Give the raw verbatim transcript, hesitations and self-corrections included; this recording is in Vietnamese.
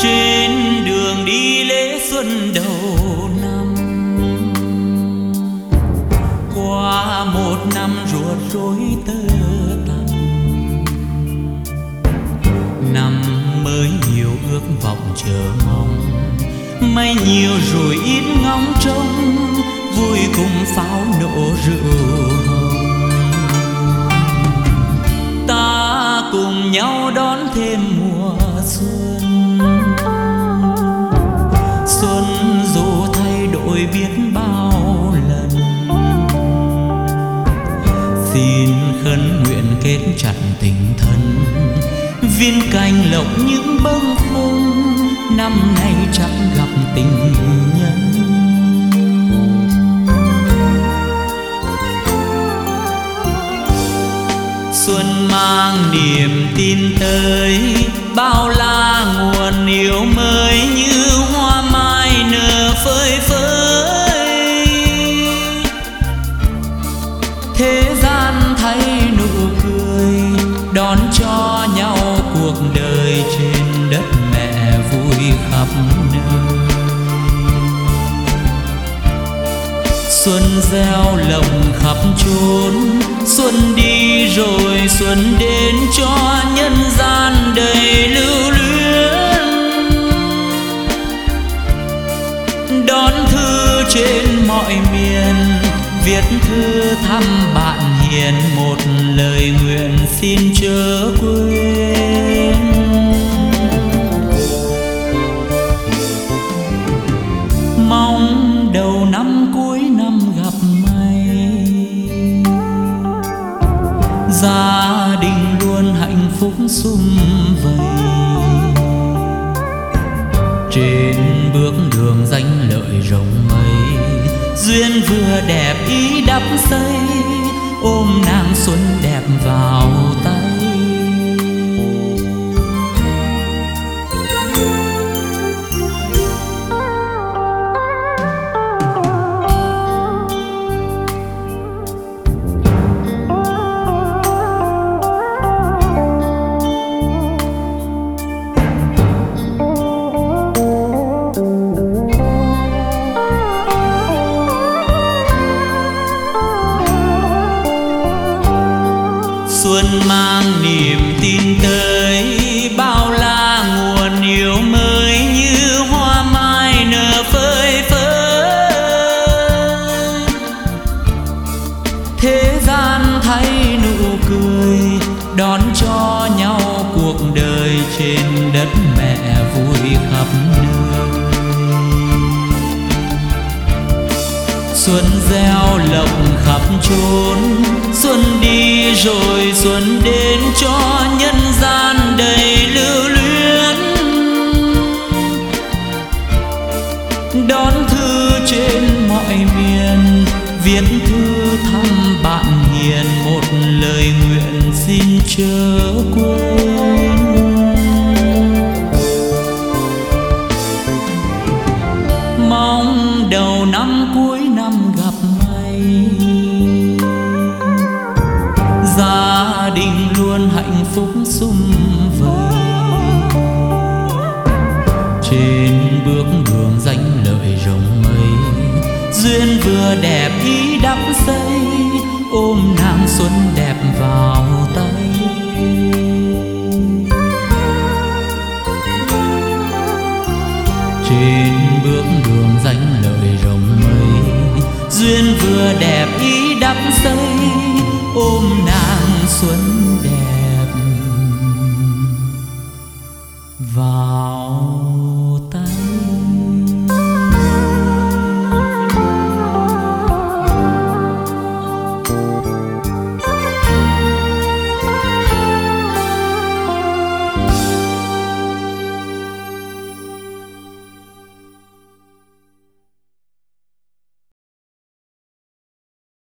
trên đường đi lễ xuân đầu năm. Qua một năm ruột rối tơ tằm, năm mới nhiều ước vọng chờ mong, may nhiều rồi ít ngóng trông, vui cùng pháo nổ rượu hồng. Ta cùng nhau đón thêm mùa xuân, xuân dù thay đổi biết bao lần. Xin khấn nguyện kết chặt tình thân, viên cành lộc những bâng khuâng, năm nay chắc gặp tình nhân. Xuân mang niềm tin tới, bao la nguồn yêu mới như hoa mai nở phơi phới. Thế gian thay nụ cười, đón cho nhau cuộc đời trên đất mẹ vui khắp nơi. Xuân gieo lồng khắp chốn, xuân đi rồi xuân đến cho nhân gian đầy lưu luyến. Đón thư trên mọi miền, viết thư thăm bạn hiền, một lời nguyện xin chớ quên. Mong đầu năm cuối năm gặp may, gia đình luôn hạnh phúc sum vầy. Trên bước đường danh lợi rộng mây, duyên vừa đẹp ý đắp xây, ôm nàng xuân đẹp vào tay. Xuân mang niềm tin tới, bao la nguồn yêu mới như hoa mai nở phơi phới. Thế gian thay nụ cười, đón cho nhau cuộc đời trên đất mẹ vui khắp nơi. Xuân gieo lộc khắp chốn, xuân đi rồi xuân đến cho nhân gian đầy lưu luyến. Đón thư trên mọi miền, viết thư thăm bạn hiền, một lời nguyện xin chớ quên. Mong đầu năm cuối năm gặp may, gia đình luôn hạnh phúc sum vầy. Trên bước đường danh lợi rộng mây, duyên vừa đẹp ý đắp xây, ôm nàng xuân đẹp vào tay. Trên bước đường danh lợi rộng mây, duyên vừa đẹp ý đắp xây, ôm nàng xuân đẹp vào